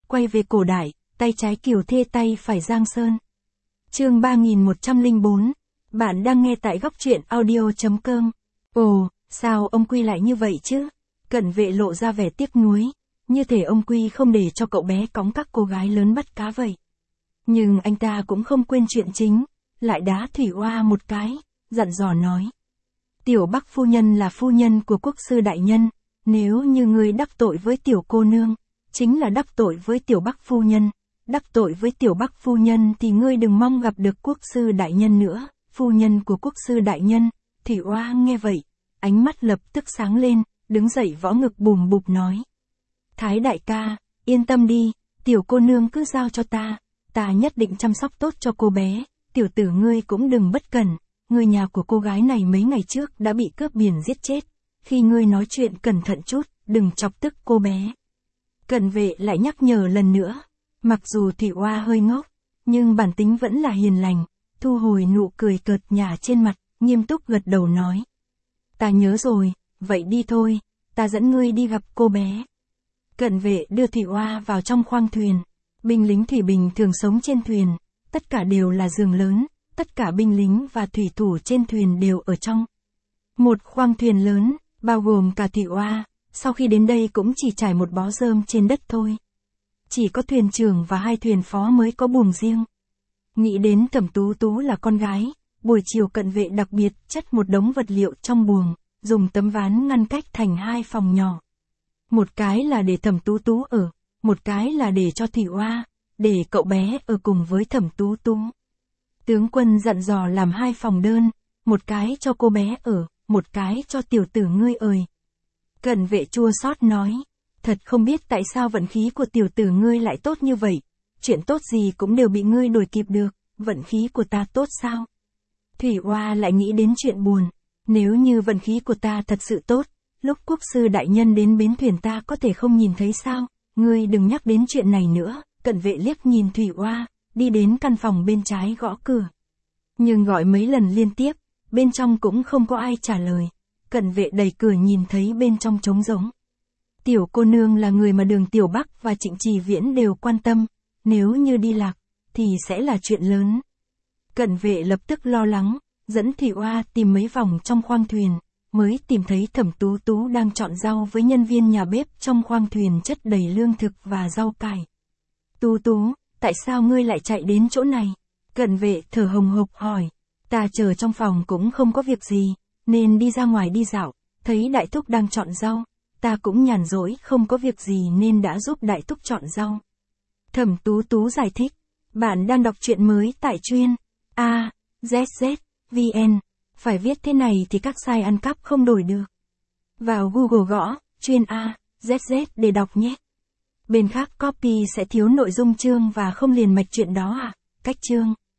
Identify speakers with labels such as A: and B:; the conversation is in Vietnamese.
A: quay về cổ đại, tay trái Kiều Thê tay phải Giang Sơn. Chương 3104. Bạn đang nghe tại góc truyện audio.com. Ồ, sao ông Quy lại như vậy chứ? Cận Vệ lộ ra vẻ tiếc nuối, như thể ông Quy không để cho cậu bé cõng các cô gái lớn bắt cá vậy. Nhưng anh ta cũng không quên chuyện chính, lại đá Thủy Oa một cái, dặn dò nói. Tiểu Bắc phu nhân là phu nhân của quốc sư đại nhân, nếu như ngươi đắc tội với tiểu cô nương, chính là đắc tội với tiểu Bắc phu nhân, đắc tội với tiểu Bắc phu nhân thì ngươi đừng mong gặp được quốc sư đại nhân nữa, phu nhân của quốc sư đại nhân. Thủy Oa nghe vậy, ánh mắt lập tức sáng lên, đứng dậy võ ngực bùm bụp nói. Thái đại ca, yên tâm đi, tiểu cô nương cứ giao cho ta nhất định chăm sóc tốt cho cô bé, tiểu tử ngươi cũng đừng bất cẩn, người nhà của cô gái này mấy ngày trước đã bị cướp biển giết chết, khi ngươi nói chuyện cẩn thận chút, đừng chọc tức cô bé. Cận Vệ lại nhắc nhở lần nữa, mặc dù Thủy Oa hơi ngốc, nhưng bản tính vẫn là hiền lành, thu hồi nụ cười cợt nhả trên mặt, nghiêm túc gật đầu nói. Ta nhớ rồi, vậy đi thôi, ta dẫn ngươi đi gặp cô bé. Cận Vệ đưa Thủy Oa vào trong khoang thuyền, binh lính thủy bình thường sống trên thuyền, tất cả đều là giường lớn, tất cả binh lính và thủy thủ trên thuyền đều ở trong một khoang thuyền lớn, bao gồm cả Thủy Oa, sau khi đến đây cũng chỉ trải một bó rơm trên đất thôi. Chỉ có thuyền trưởng và hai thuyền phó mới có buồng riêng. Nghĩ đến Thẩm Tú Tú là con gái, buổi chiều Cận Vệ đặc biệt chất một đống vật liệu trong buồng, dùng tấm ván ngăn cách thành hai phòng nhỏ. Một cái là để Thẩm Tú Tú ở, một cái là để cho Thủy Oa, để cậu bé ở cùng với Thẩm Tú Tú. Tướng quân dặn dò làm hai phòng đơn, một cái cho cô bé ở, một cái cho tiểu tử ngươi ơi. Cận Vệ chua xót nói, thật không biết tại sao vận khí của tiểu tử ngươi lại tốt như vậy, chuyện tốt gì cũng đều bị ngươi đuổi kịp được, vận khí của ta tốt sao? Thủy Oa lại nghĩ đến chuyện buồn, nếu như vận khí của ta thật sự tốt, lúc quốc sư đại nhân đến bến thuyền ta có thể không nhìn thấy sao, ngươi đừng nhắc đến chuyện này nữa. Cận Vệ liếc nhìn Thủy Oa, đi đến căn phòng bên trái gõ cửa. Nhưng gọi mấy lần liên tiếp, bên trong cũng không có ai trả lời. Cận Vệ đẩy cửa nhìn thấy bên trong trống rỗng. Tiểu cô nương là người mà Đường Tiểu Bắc và Trịnh Trì Viễn đều quan tâm, nếu như đi lạc, thì sẽ là chuyện lớn. Cận Vệ lập tức lo lắng, dẫn Thủy Oa tìm mấy vòng trong khoang thuyền, mới tìm thấy Thẩm Tú Tú đang chọn rau với nhân viên nhà bếp trong khoang thuyền chất đầy lương thực và rau cải. Tú Tú, tại sao ngươi lại chạy đến chỗ này? Cận Vệ thở hồng hộc hỏi. Ta chờ trong phòng cũng không có việc gì, nên đi ra ngoài đi dạo, thấy đại thúc đang chọn rau, ta cũng nhàn rỗi không có việc gì nên đã giúp đại thúc chọn rau. Thẩm Tú Tú giải thích, bạn đang đọc truyện mới tại truyện AZZ.vn, phải viết thế này thì các site ăn cắp không đổi được. Vào Google gõ, truyện AZZ để đọc nhé. Bên khác copy sẽ thiếu nội dung chương và không liền mạch chuyện đó à? Cách chương